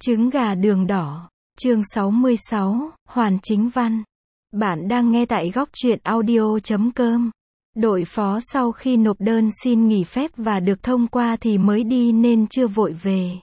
Trứng gà đường đỏ. Chương 66, Hoàn Chính Văn. Bạn đang nghe tại góc truyện audio.com. Đội phó sau khi nộp đơn xin nghỉ phép và được thông qua thì mới đi nên chưa vội về.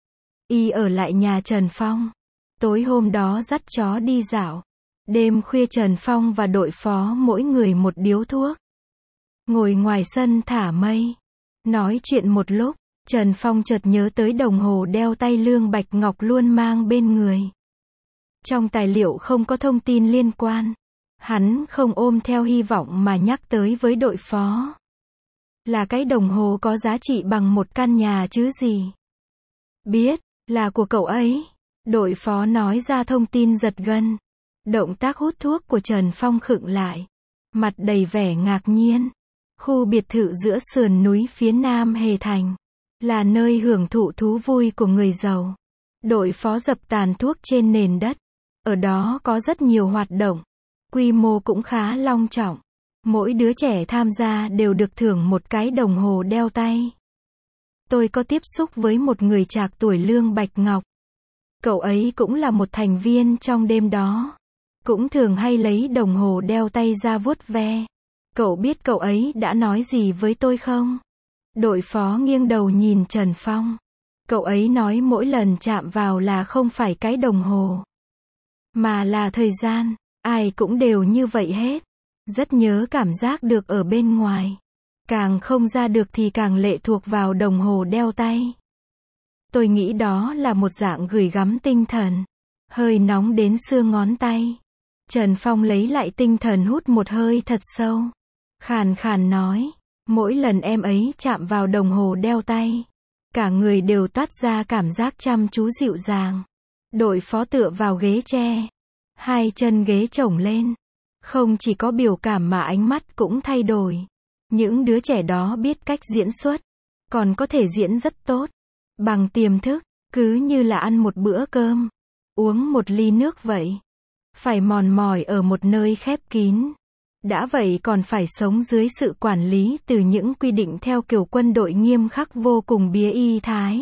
Y ở lại nhà Trần Phong. Tối hôm đó dắt chó đi dạo. Đêm khuya Trần Phong và đội phó mỗi người một điếu thuốc. Ngồi ngoài sân thả mây. Nói chuyện một lúc, Trần Phong chợt nhớ tới đồng hồ đeo tay Lương Bạch Ngọc luôn mang bên người. Trong tài liệu không có thông tin liên quan. Hắn không ôm theo hy vọng mà nhắc tới với đội phó. Là cái đồng hồ có giá trị bằng một căn nhà chứ gì. Biết, là của cậu ấy. Đội phó nói ra thông tin giật gân. Động tác hút thuốc của Trần Phong khựng lại. Mặt đầy vẻ ngạc nhiên. Khu biệt thự giữa sườn núi phía nam Hề Thành. Là nơi hưởng thụ thú vui của người giàu. Đội phó dập tàn thuốc trên nền đất. Ở đó có rất nhiều hoạt động. Quy mô cũng khá long trọng. Mỗi đứa trẻ tham gia đều được thưởng một cái đồng hồ đeo tay. Tôi có tiếp xúc với một người trạc tuổi Lương Bạch Ngọc. Cậu ấy cũng là một thành viên trong đêm đó. Cũng thường hay lấy đồng hồ đeo tay ra vuốt ve. Cậu biết cậu ấy đã nói gì với tôi không? Đội phó nghiêng đầu nhìn Trần Phong. Cậu ấy nói mỗi lần chạm vào là không phải cái đồng hồ, mà là thời gian. Ai cũng đều như vậy hết. Rất nhớ cảm giác được ở bên ngoài. Càng không ra được thì càng lệ thuộc vào đồng hồ đeo tay. Tôi nghĩ đó là một dạng gửi gắm tinh thần. Hơi nóng đến xương ngón tay. Trần Phong lấy lại tinh thần hút một hơi thật sâu. Khàn khàn nói. Mỗi lần em ấy chạm vào đồng hồ đeo tay, cả người đều toát ra cảm giác chăm chú dịu dàng. Đội phó tựa vào ghế tre. Hai chân ghế chổng lên. Không chỉ có biểu cảm mà ánh mắt cũng thay đổi. Những đứa trẻ đó biết cách diễn xuất. Còn có thể diễn rất tốt. Bằng tiềm thức. Cứ như là ăn một bữa cơm. Uống một ly nước vậy. Phải mòn mỏi ở một nơi khép kín. Đã vậy còn phải sống dưới sự quản lý từ những quy định theo kiểu quân đội nghiêm khắc vô cùng bía y thái.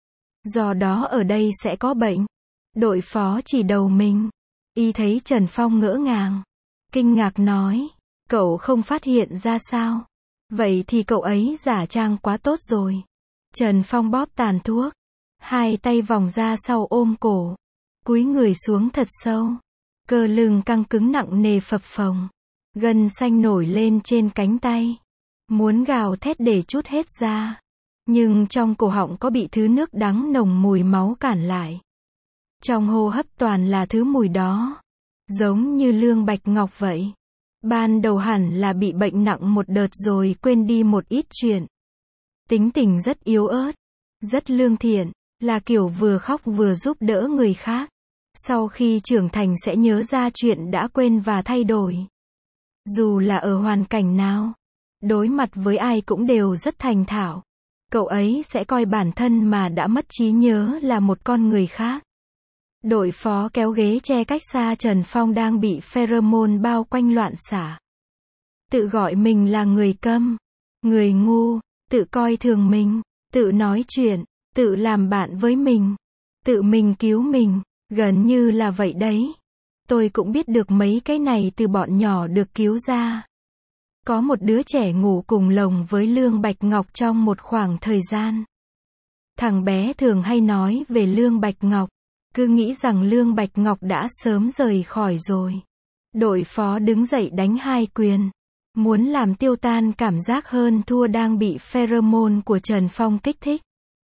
Do đó ở đây sẽ có bệnh. Đội phó chỉ đầu mình. Y thấy Trần Phong ngỡ ngàng. Kinh ngạc nói. Cậu không phát hiện ra sao? Vậy thì cậu ấy giả trang quá tốt rồi. Trần Phong bóp tàn thuốc. Hai tay vòng ra sau ôm cổ. Cúi người xuống thật sâu. Cơ lưng căng cứng nặng nề phập phồng. Gân xanh nổi lên trên cánh tay. Muốn gào thét để trút hết ra. Nhưng trong cổ họng có bị thứ nước đắng nồng mùi máu cản lại. Trong hô hấp toàn là thứ mùi đó. Giống như Lương Bạch Ngọc vậy. Ban đầu hẳn là bị bệnh nặng một đợt rồi quên đi một ít chuyện. Tính tình rất yếu ớt. Rất lương thiện. Là kiểu vừa khóc vừa giúp đỡ người khác. Sau khi trưởng thành sẽ nhớ ra chuyện đã quên và thay đổi. Dù là ở hoàn cảnh nào, đối mặt với ai cũng đều rất thành thạo. Cậu ấy sẽ coi bản thân mà đã mất trí nhớ là một con người khác. Đội phó kéo ghế che cách xa Trần Phong đang bị pheromone bao quanh loạn xạ. Tự gọi mình là người câm, người ngu, tự coi thường mình, tự nói chuyện, tự làm bạn với mình, tự mình cứu mình, gần như là vậy đấy. Tôi cũng biết được mấy cái này từ bọn nhỏ được cứu ra. Có một đứa trẻ ngủ cùng lồng với Lương Bạch Ngọc trong một khoảng thời gian. Thằng bé thường hay nói về Lương Bạch Ngọc. Cứ nghĩ rằng Lương Bạch Ngọc đã sớm rời khỏi rồi. Đội phó đứng dậy đánh hai quyền. Muốn làm tiêu tan cảm giác hơn thua đang bị pheromone của Trần Phong kích thích.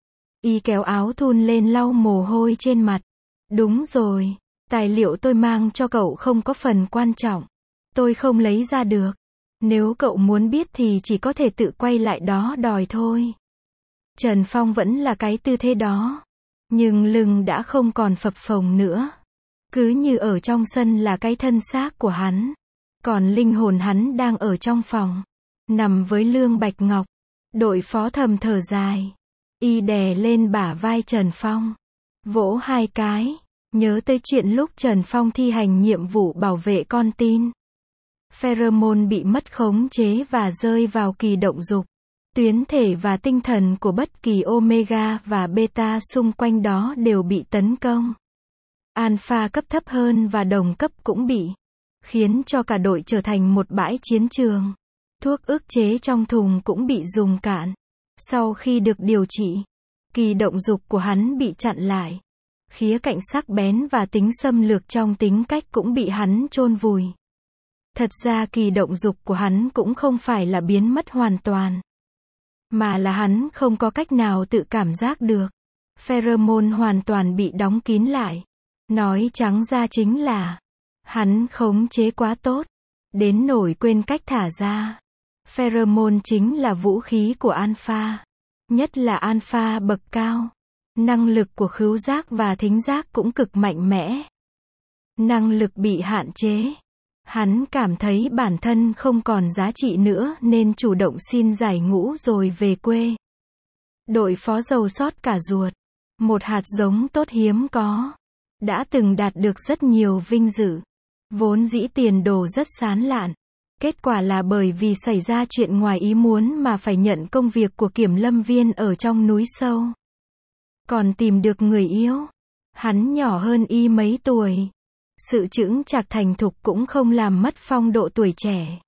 Y kéo áo thun lên lau mồ hôi trên mặt. Đúng rồi. Tài liệu tôi mang cho cậu không có phần quan trọng. Tôi không lấy ra được. Nếu cậu muốn biết thì chỉ có thể tự quay lại đó đòi thôi. Trần Phong vẫn là cái tư thế đó. Nhưng lưng đã không còn phập phồng nữa. Cứ như ở trong sân là cái thân xác của hắn. Còn linh hồn hắn đang ở trong phòng. Nằm với Lương Bạch Ngọc. Đội phó thầm thở dài. Y đè lên bả vai Trần Phong. Vỗ hai cái. Nhớ tới chuyện lúc Trần Phong thi hành nhiệm vụ bảo vệ con tin. Pheromone bị mất khống chế và rơi vào kỳ động dục. Tuyến thể và tinh thần của bất kỳ omega và beta xung quanh đó đều bị tấn công. Alpha cấp thấp hơn và đồng cấp cũng bị, khiến cho cả đội trở thành một bãi chiến trường. Thuốc ức chế trong thùng cũng bị dùng cạn. Sau khi được điều trị, kỳ động dục của hắn bị chặn lại. Khía cạnh sắc bén và tính xâm lược trong tính cách cũng bị hắn chôn vùi. Thật ra kỳ động dục của hắn cũng không phải là biến mất hoàn toàn, mà là hắn không có cách nào tự cảm giác được. Pheromone hoàn toàn bị đóng kín lại. Nói trắng ra chính là, hắn khống chế quá tốt, đến nỗi quên cách thả ra. Pheromone chính là vũ khí của alpha, nhất là alpha bậc cao. Năng lực của khứu giác và thính giác cũng cực mạnh mẽ. Năng lực bị hạn chế. Hắn cảm thấy bản thân không còn giá trị nữa nên chủ động xin giải ngũ rồi về quê. Đội phó giàu sót cả ruột. Một hạt giống tốt hiếm có. Đã từng đạt được rất nhiều vinh dự. Vốn dĩ tiền đồ rất sán lạn. Kết quả là bởi vì xảy ra chuyện ngoài ý muốn mà phải nhận công việc của kiểm lâm viên ở trong núi sâu. Còn tìm được người yêu. Hắn nhỏ hơn y mấy tuổi. Sự chững chạc thành thục cũng không làm mất phong độ tuổi trẻ.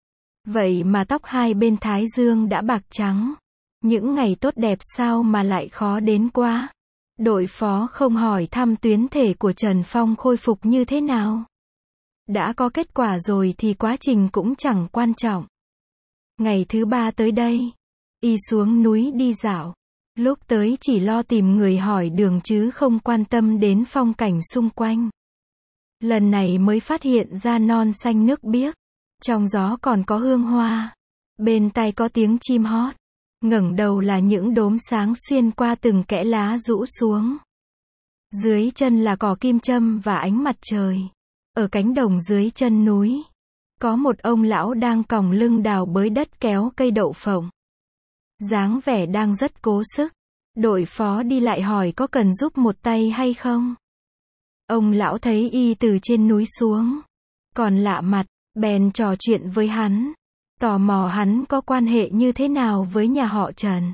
Vậy mà tóc hai bên thái dương đã bạc trắng. Những ngày tốt đẹp sao mà lại khó đến quá. Đội phó không hỏi thăm tuyến thể của Trần Phong khôi phục như thế nào. Đã có kết quả rồi thì quá trình cũng chẳng quan trọng. Ngày thứ 3 tới đây, y xuống núi đi dạo. Lúc tới chỉ lo tìm người hỏi đường chứ không quan tâm đến phong cảnh xung quanh. Lần này mới phát hiện ra non xanh nước biếc. Trong gió còn có hương hoa. Bên tai có tiếng chim hót. Ngẩng đầu là những đốm sáng xuyên qua từng kẽ lá rũ xuống. Dưới chân là cỏ kim châm và ánh mặt trời. Ở cánh đồng dưới chân núi, có một ông lão đang còng lưng đào bới đất kéo cây đậu phộng. Dáng vẻ đang rất cố sức. Đội phó đi lại hỏi có cần giúp một tay hay không. Ông lão thấy y từ trên núi xuống, còn lạ mặt, bèn trò chuyện với hắn. Tò mò hắn có quan hệ như thế nào với nhà họ Trần.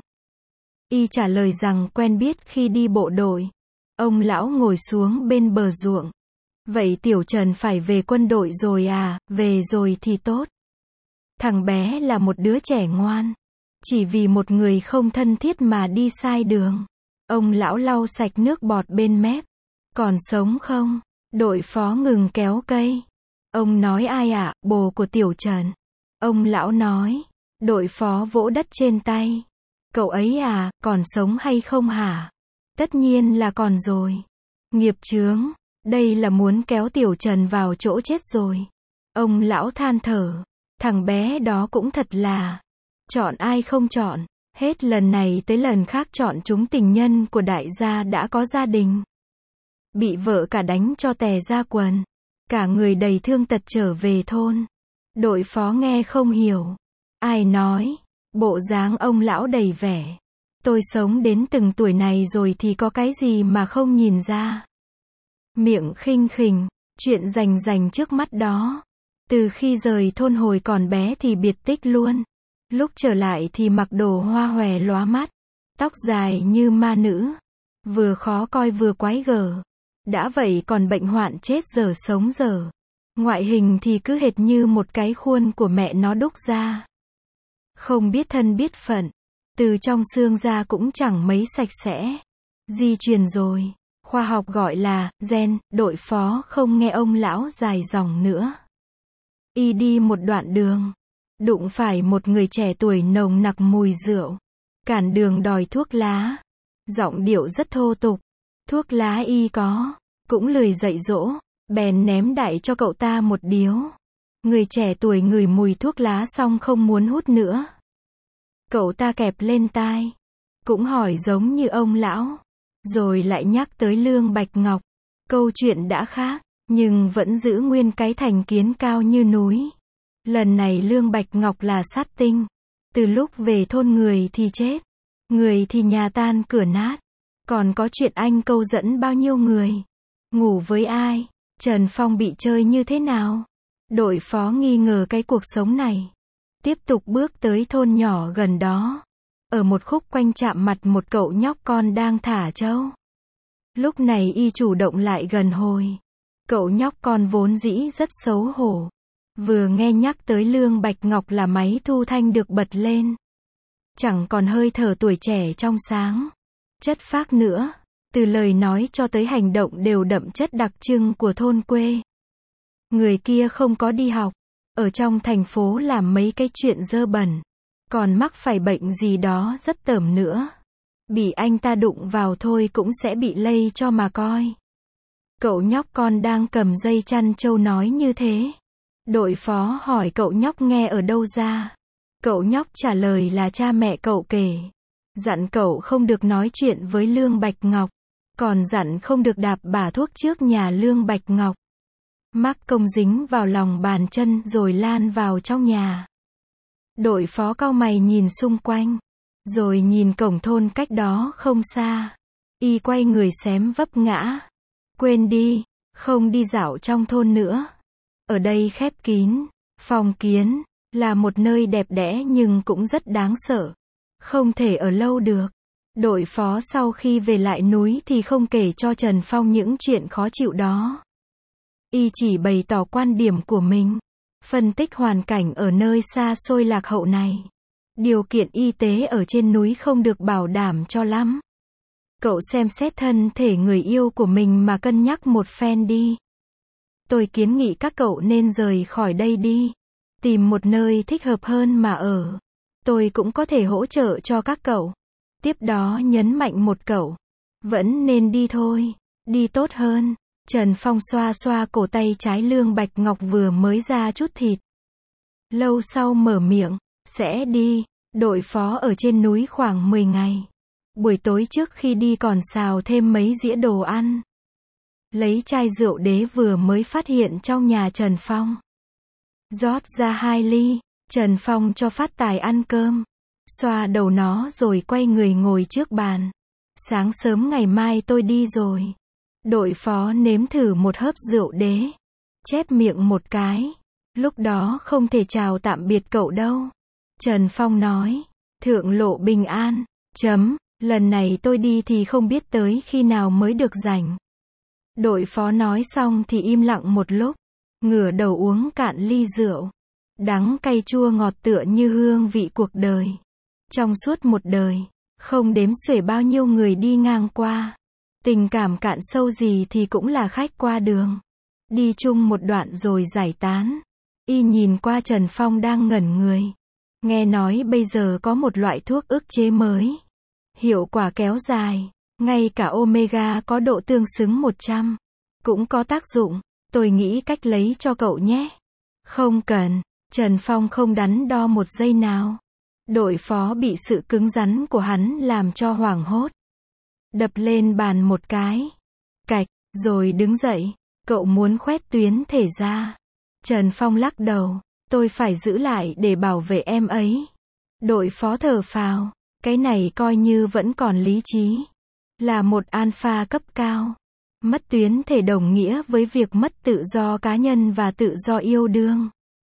Y trả lời rằng quen biết khi đi bộ đội. Ông lão ngồi xuống bên bờ ruộng. Vậy tiểu Trần phải về quân đội rồi à, về rồi thì tốt. Thằng bé là một đứa trẻ ngoan. Chỉ vì một người không thân thiết mà đi sai đường. Ông lão lau sạch nước bọt bên mép. Còn sống không? Đội phó ngừng kéo cây. Ông nói ai ạ? Bồ của tiểu Trần. Ông lão nói. Đội phó vỗ đất trên tay. Cậu ấy à, còn sống hay không hả? Tất nhiên là còn rồi. Nghiệp chướng. Đây là muốn kéo tiểu Trần vào chỗ chết rồi. Ông lão than thở. Thằng bé đó cũng thật là. Chọn ai không chọn. Hết lần này tới lần khác chọn chúng tình nhân của đại gia đã có gia đình. Bị vợ cả đánh cho tè ra quần. Cả người đầy thương tật trở về thôn. Đội phó nghe không hiểu. Ai nói. Bộ dáng ông lão đầy vẻ. Tôi sống đến từng tuổi này rồi thì có cái gì mà không nhìn ra. Miệng khinh khỉnh. Chuyện rành rành trước mắt đó. Từ khi rời thôn hồi còn bé thì biệt tích luôn. Lúc trở lại thì mặc đồ hoa hòe lóa mắt. Tóc dài như ma nữ. Vừa khó coi vừa quái gở. Đã vậy còn bệnh hoạn chết dở sống dở. Ngoại hình thì cứ hệt như một cái khuôn của mẹ nó đúc ra. Không biết thân biết phận. Từ trong xương ra cũng chẳng mấy sạch sẽ. Di truyền rồi. Khoa học gọi là gen. Đội phó không nghe ông lão dài dòng nữa. Y đi một đoạn đường. Đụng phải một người trẻ tuổi nồng nặc mùi rượu. Cản đường đòi thuốc lá. Giọng điệu rất thô tục. Thuốc lá y có. Cũng lười dạy dỗ. Bèn ném đại cho cậu ta một điếu. Người trẻ tuổi ngửi mùi thuốc lá xong không muốn hút nữa. Cậu ta kẹp lên tai. Cũng hỏi giống như ông lão. Rồi lại nhắc tới Lương Bạch Ngọc. Câu chuyện đã khác. Nhưng vẫn giữ nguyên cái thành kiến cao như núi. Lần này Lương Bạch Ngọc là sát tinh. Từ lúc về thôn người thì chết. Người thì nhà tan cửa nát. Còn có chuyện anh câu dẫn bao nhiêu người. Ngủ với ai. Trần Phong bị chơi như thế nào. Đội phó nghi ngờ cái cuộc sống này. Tiếp tục bước tới thôn nhỏ gần đó. Ở một khúc quanh chạm mặt một cậu nhóc con đang thả trâu. Lúc này y chủ động lại gần hồi. Cậu nhóc con vốn dĩ rất xấu hổ. Vừa nghe nhắc tới Lương Bạch Ngọc là máy thu thanh được bật lên. Chẳng còn hơi thở tuổi trẻ trong sáng, chất phác nữa. Từ lời nói cho tới hành động đều đậm chất đặc trưng của thôn quê. Người kia không có đi học, ở trong thành phố làm mấy cái chuyện dơ bẩn, còn mắc phải bệnh gì đó rất tởm nữa. Bị anh ta đụng vào thôi cũng sẽ bị lây cho mà coi. Cậu nhóc con đang cầm dây chăn trâu nói như thế. Đội phó hỏi cậu nhóc nghe ở đâu ra. Cậu nhóc trả lời là cha mẹ cậu kể. Dặn cậu không được nói chuyện với Lương Bạch Ngọc. Còn dặn không được đạp bả thuốc trước nhà Lương Bạch Ngọc. Mắc công dính vào lòng bàn chân rồi lan vào trong nhà. Đội phó cau mày nhìn xung quanh. Rồi nhìn cổng thôn cách đó không xa. Y quay người xém vấp ngã. Quên đi, không đi dạo trong thôn nữa. Ở đây khép kín, phong kiến, là một nơi đẹp đẽ nhưng cũng rất đáng sợ. Không thể ở lâu được. Đội phó sau khi về lại núi thì không kể cho Trần Phong những chuyện khó chịu đó. Y chỉ bày tỏ quan điểm của mình. Phân tích hoàn cảnh ở nơi xa xôi lạc hậu này. Điều kiện y tế ở trên núi không được bảo đảm cho lắm. Cậu xem xét thân thể người yêu của mình mà cân nhắc một phen đi. Tôi kiến nghị các cậu nên rời khỏi đây đi. Tìm một nơi thích hợp hơn mà ở. Tôi cũng có thể hỗ trợ cho các cậu. Tiếp đó nhấn mạnh một cậu. Vẫn nên đi thôi. Đi tốt hơn. Trần Phong xoa xoa cổ tay trái Lương Bạch Ngọc vừa mới ra chút thịt. Lâu sau mở miệng. Sẽ đi. Đội phó ở trên núi khoảng 10 ngày. Buổi tối trước khi đi còn xào thêm mấy dĩa đồ ăn. Lấy chai rượu đế vừa mới phát hiện trong nhà Trần Phong. Rót ra 2 ly. Trần Phong cho Phát Tài ăn cơm. Xoa đầu nó rồi quay người ngồi trước bàn. Sáng sớm ngày mai tôi đi rồi. Đội phó nếm thử một hớp rượu đế. Chép miệng một cái. Lúc đó không thể chào tạm biệt cậu đâu. Trần Phong nói. Thượng lộ bình an. Lần này tôi đi thì không biết tới khi nào mới được rảnh. Đội phó nói xong thì im lặng một lúc. Ngửa đầu uống cạn ly rượu. Đắng cay chua ngọt tựa như hương vị cuộc đời. Trong suốt một đời, không đếm xuể bao nhiêu người đi ngang qua. Tình cảm cạn sâu gì thì cũng là khách qua đường. Đi chung một đoạn rồi giải tán. Y nhìn qua Trần Phong đang ngẩn người. Nghe nói bây giờ có một loại thuốc ức chế mới. Hiệu quả kéo dài. Ngay cả Omega có độ tương xứng 100. Cũng có tác dụng. Tôi nghĩ cách lấy cho cậu nhé. Không cần. Trần Phong không đắn đo một giây nào. Đội phó bị sự cứng rắn của hắn làm cho hoảng hốt. Đập lên bàn một cái. Cạch, rồi đứng dậy. Cậu muốn khoét tuyến thể ra. Trần Phong lắc đầu. Tôi phải giữ lại để bảo vệ em ấy. Đội phó thở phào. Cái này coi như vẫn còn lý trí. Là một alpha cấp cao. Mất tuyến thể đồng nghĩa với việc mất tự do cá nhân và tự do yêu đương.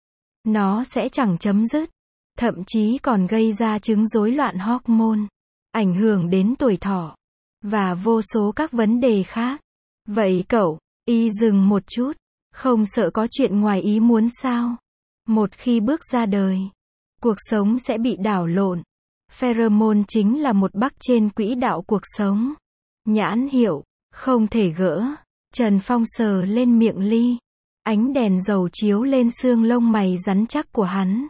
Nó sẽ chẳng chấm dứt. Thậm chí còn gây ra chứng rối loạn hormone. Ảnh hưởng đến tuổi thọ. Và vô số các vấn đề khác. Vậy cậu, y dừng một chút. Không sợ có chuyện ngoài ý muốn sao? Một khi bước ra đời, cuộc sống sẽ bị đảo lộn. Pheromone chính là một bắc trên quỹ đạo cuộc sống. Nhãn hiệu, không thể gỡ. Trần Phong sờ lên miệng ly. Ánh đèn dầu chiếu lên xương lông mày rắn chắc của hắn.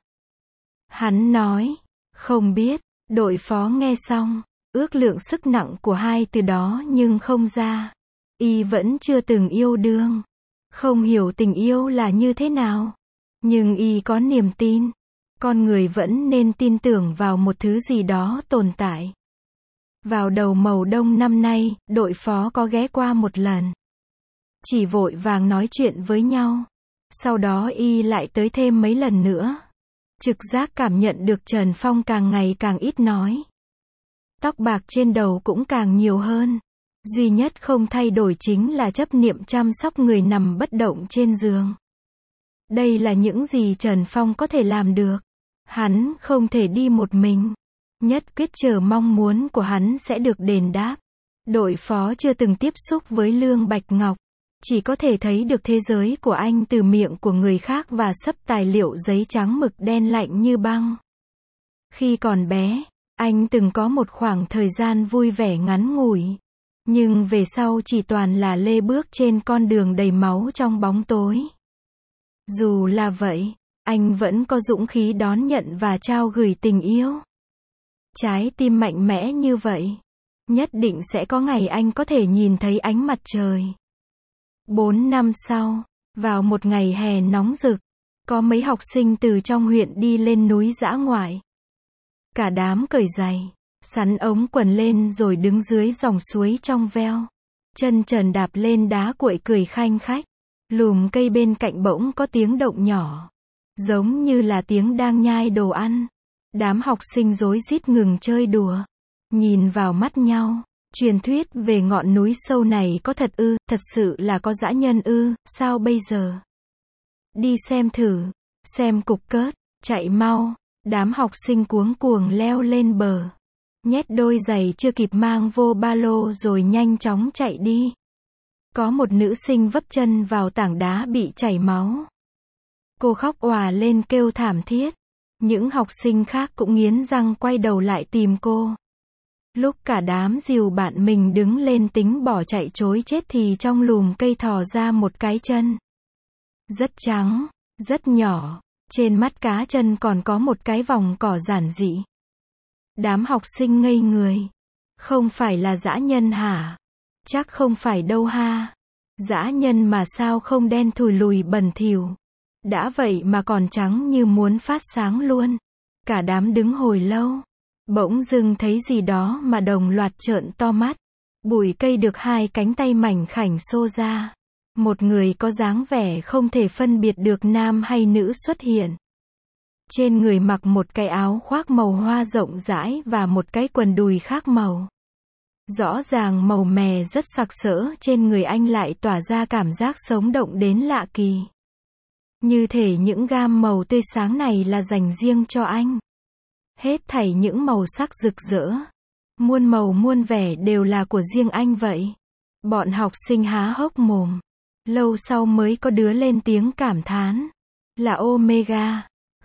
Hắn nói, không biết. Đội phó nghe xong, ước lượng sức nặng của hai từ đó nhưng không ra. Y vẫn chưa từng yêu đương. Không hiểu tình yêu là như thế nào. Nhưng y có niềm tin. Con người vẫn nên tin tưởng vào một thứ gì đó tồn tại. Vào đầu mầu đông năm nay, đội phó có ghé qua một lần. Chỉ vội vàng nói chuyện với nhau. Sau đó y lại tới thêm mấy lần nữa. Trực giác cảm nhận được Trần Phong càng ngày càng ít nói. Tóc bạc trên đầu cũng càng nhiều hơn. Duy nhất không thay đổi chính là chấp niệm chăm sóc người nằm bất động trên giường. Đây là những gì Trần Phong có thể làm được. Hắn không thể đi một mình. Nhất quyết chờ mong muốn của hắn sẽ được đền đáp. Đội phó chưa từng tiếp xúc với Lương Bạch Ngọc. Chỉ có thể thấy được thế giới của anh từ miệng của người khác và xấp tài liệu giấy trắng mực đen lạnh như băng. Khi còn bé, anh từng có một khoảng thời gian vui vẻ ngắn ngủi. Nhưng về sau chỉ toàn là lê bước trên con đường đầy máu trong bóng tối. Dù là vậy, anh vẫn có dũng khí đón nhận và trao gửi tình yêu. Trái tim mạnh mẽ như vậy. Nhất định sẽ có ngày anh có thể nhìn thấy ánh mặt trời. 4 năm sau, vào một ngày hè nóng rực, có mấy học sinh từ trong huyện đi lên núi dã ngoại. Cả đám cởi giày, sắn ống quần lên rồi đứng dưới dòng suối trong veo. Chân trần đạp lên đá cuội cười khanh khách. Lùm cây bên cạnh bỗng có tiếng động nhỏ. Giống như là tiếng đang nhai đồ ăn. Đám học sinh rối rít ngừng chơi đùa. Nhìn vào mắt nhau. Truyền thuyết về ngọn núi sâu này có thật ư, thật sự là có dã nhân ư, sao bây giờ? Đi xem thử, xem cục cớt, chạy mau. Đám học sinh cuống cuồng leo lên bờ. Nhét đôi giày chưa kịp mang vô ba lô rồi nhanh chóng chạy đi. Có một nữ sinh vấp chân vào tảng đá bị chảy máu. Cô khóc òa lên kêu thảm thiết. Những học sinh khác cũng nghiến răng quay đầu lại tìm cô. Lúc cả đám dìu bạn mình đứng lên tính bỏ chạy trối chết thì trong lùm cây thò ra một cái chân. Rất trắng, rất nhỏ. Trên mắt cá chân còn có một cái vòng cỏ giản dị. Đám học sinh ngây người. Không phải là dã nhân hả? Chắc không phải đâu ha. Dã nhân mà sao không đen thùi lùi bẩn thỉu. Đã vậy mà còn trắng như muốn phát sáng luôn. Cả đám đứng hồi lâu. Bỗng dưng thấy gì đó mà đồng loạt trợn to mắt. Bụi cây được hai cánh tay mảnh khảnh xô ra. Một người có dáng vẻ không thể phân biệt được nam hay nữ xuất hiện. Trên người mặc một cái áo khoác màu hoa rộng rãi và một cái quần đùi khác màu. Rõ ràng màu mè rất sặc sỡ, trên người anh lại tỏa ra cảm giác sống động đến lạ kỳ. Như thể những gam màu tươi sáng này là dành riêng cho anh. Hết thảy những màu sắc rực rỡ, muôn màu muôn vẻ đều là của riêng anh vậy. Bọn học sinh há hốc mồm. Lâu sau mới có đứa lên tiếng cảm thán. Là Omega.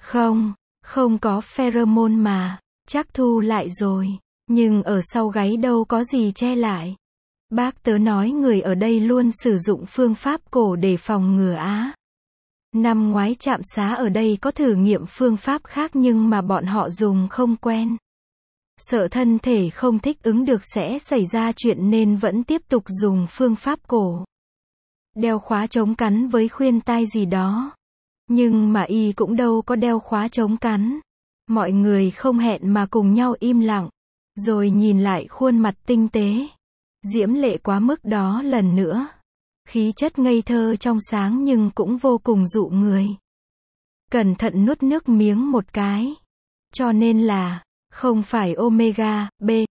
Không có pheromone mà. Chắc thu lại rồi. Nhưng ở sau gáy đâu có gì che lại. Bác tớ nói người ở đây luôn sử dụng phương pháp cổ để phòng ngừa á. Năm ngoái trạm xá ở đây có thử nghiệm phương pháp khác nhưng mà bọn họ dùng không quen. Sợ thân thể không thích ứng được sẽ xảy ra chuyện nên vẫn tiếp tục dùng phương pháp cổ. Đeo khóa chống cắn với khuyên tai gì đó. Nhưng mà y cũng đâu có đeo khóa chống cắn. Mọi người không hẹn mà cùng nhau im lặng. Rồi nhìn lại khuôn mặt tinh tế. Diễm lệ quá mức đó lần nữa. Khí chất ngây thơ trong sáng nhưng cũng vô cùng dụ người. Cẩn thận nuốt nước miếng một cái. Cho nên là, không phải omega,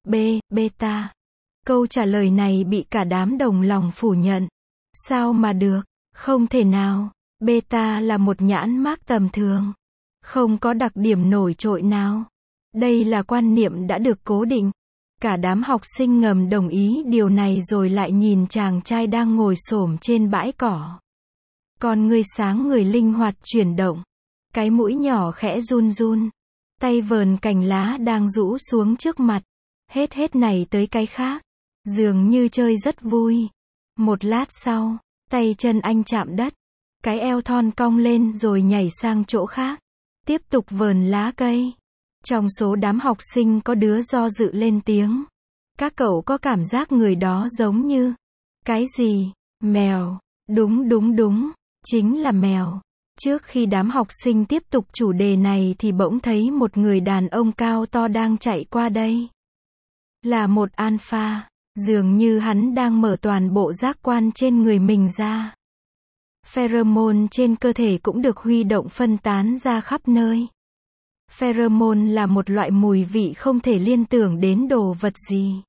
beta. Câu trả lời này bị cả đám đồng lòng phủ nhận. Sao mà được, không thể nào. Beta là một nhãn mác tầm thường. Không có đặc điểm nổi trội nào. Đây là quan niệm đã được cố định. Cả đám học sinh ngầm đồng ý điều này rồi lại nhìn chàng trai đang ngồi xổm trên bãi cỏ. Con ngươi sáng người linh hoạt chuyển động. Cái mũi nhỏ khẽ run run. Tay vờn cành lá đang rũ xuống trước mặt. Hết này tới cái khác. Dường như chơi rất vui. Một lát sau, tay chân anh chạm đất. Cái eo thon cong lên rồi nhảy sang chỗ khác. Tiếp tục vờn lá cây. Trong số đám học sinh có đứa do dự lên tiếng. Các cậu có cảm giác người đó giống như... Cái gì? Mèo. Đúng. Chính là mèo. Trước khi đám học sinh tiếp tục chủ đề này thì bỗng thấy một người đàn ông cao to đang chạy qua đây. Là một alpha. Dường như hắn đang mở toàn bộ giác quan trên người mình ra. Pheromone trên cơ thể cũng được huy động phân tán ra khắp nơi. Pheromone là một loại mùi vị không thể liên tưởng đến đồ vật gì.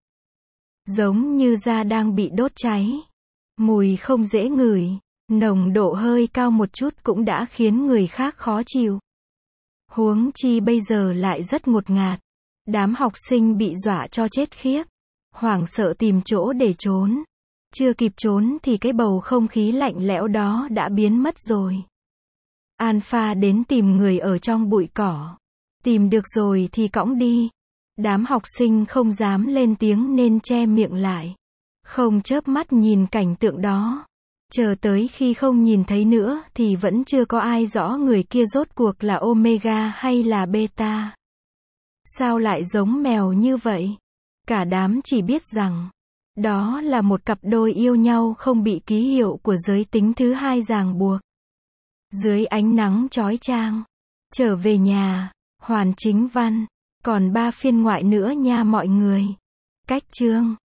Giống như da đang bị đốt cháy. Mùi không dễ ngửi. Nồng độ hơi cao một chút cũng đã khiến người khác khó chịu. Huống chi bây giờ lại rất ngột ngạt. Đám học sinh bị dọa cho chết khiếp. Hoảng sợ tìm chỗ để trốn. Chưa kịp trốn thì cái bầu không khí lạnh lẽo đó đã biến mất rồi. Alpha đến tìm người ở trong bụi cỏ. Tìm được rồi thì cõng đi. Đám học sinh không dám lên tiếng nên che miệng lại. Không chớp mắt nhìn cảnh tượng đó. Chờ tới khi không nhìn thấy nữa thì vẫn chưa có ai rõ người kia rốt cuộc là Omega hay là Beta. Sao lại giống mèo như vậy? Cả đám chỉ biết rằng đó là một cặp đôi yêu nhau không bị ký hiệu của giới tính thứ hai ràng buộc. Dưới ánh nắng chói chang. Trở về nhà. Hoàn Chính Văn. Còn 3 phiên ngoại nữa nha mọi người. Cách chương